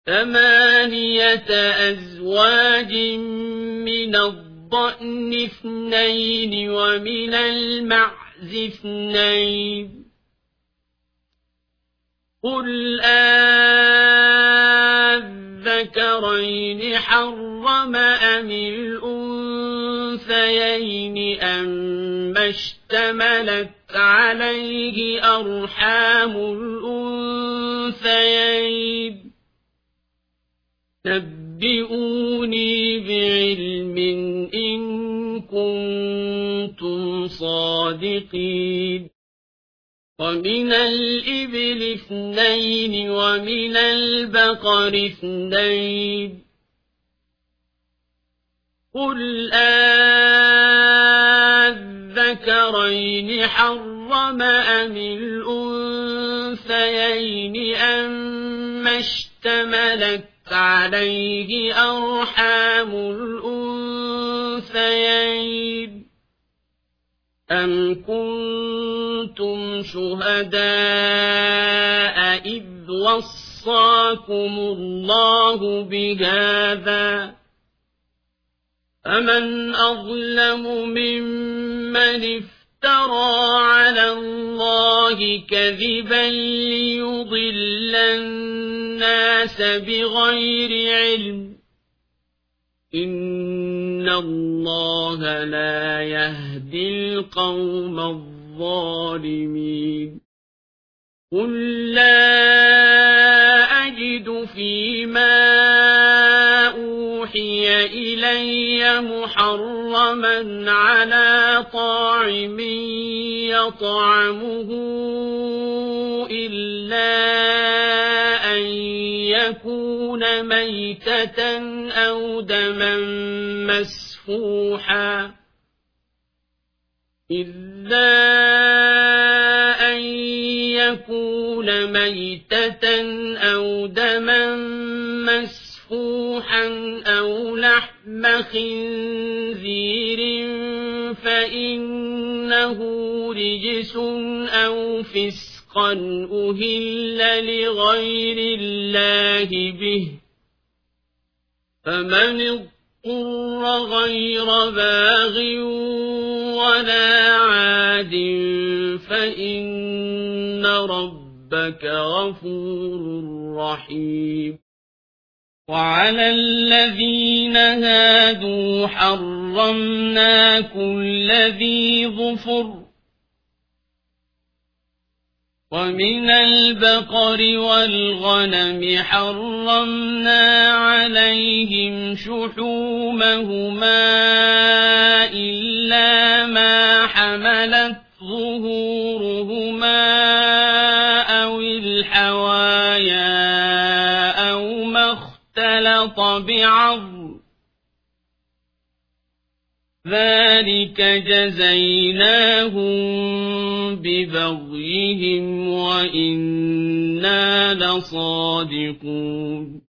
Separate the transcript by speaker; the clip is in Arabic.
Speaker 1: ثمانية أزواج من الضأن اثنين ومن المعز اثنين قل أذكرين حرم أم الأنثيين أما اشتملت عليه أرحام الأنثيين نبئوني بعلم إن كنتم صادقين ومن الإبل اثنين ومن البقر اثنين قل أذكرين حرم أم الأنثيين أما اشتملت عليه أرحام الأنثيين أم كنتم شهداء إذ وصاكم الله بهذا فمن أظلم ممن افترى على الله كذبا ليضل الناس بغير علم إن الله لا يهدي القوم الظالمين قل لا أجد فيما أوحي إلي محرما على طاعم يطعمه إلا أن يكون ميتة أو دما مسفوحا أو لحم خنزير فإنه رجس أو فسقا أهل لغير الله به فمن اضطر غير باغ ولا عاد فإن ربك غفور رحيم وعلى الذين هادوا حرمنا كل ذي ظفر ومن البقر والغنم حرمنا عليهم شحومهما إلا ما حملت ظهورهما أو الحوايا أو ما اختلط بعظم ذلك جزيناهم ببغيهم وإنا لصادقون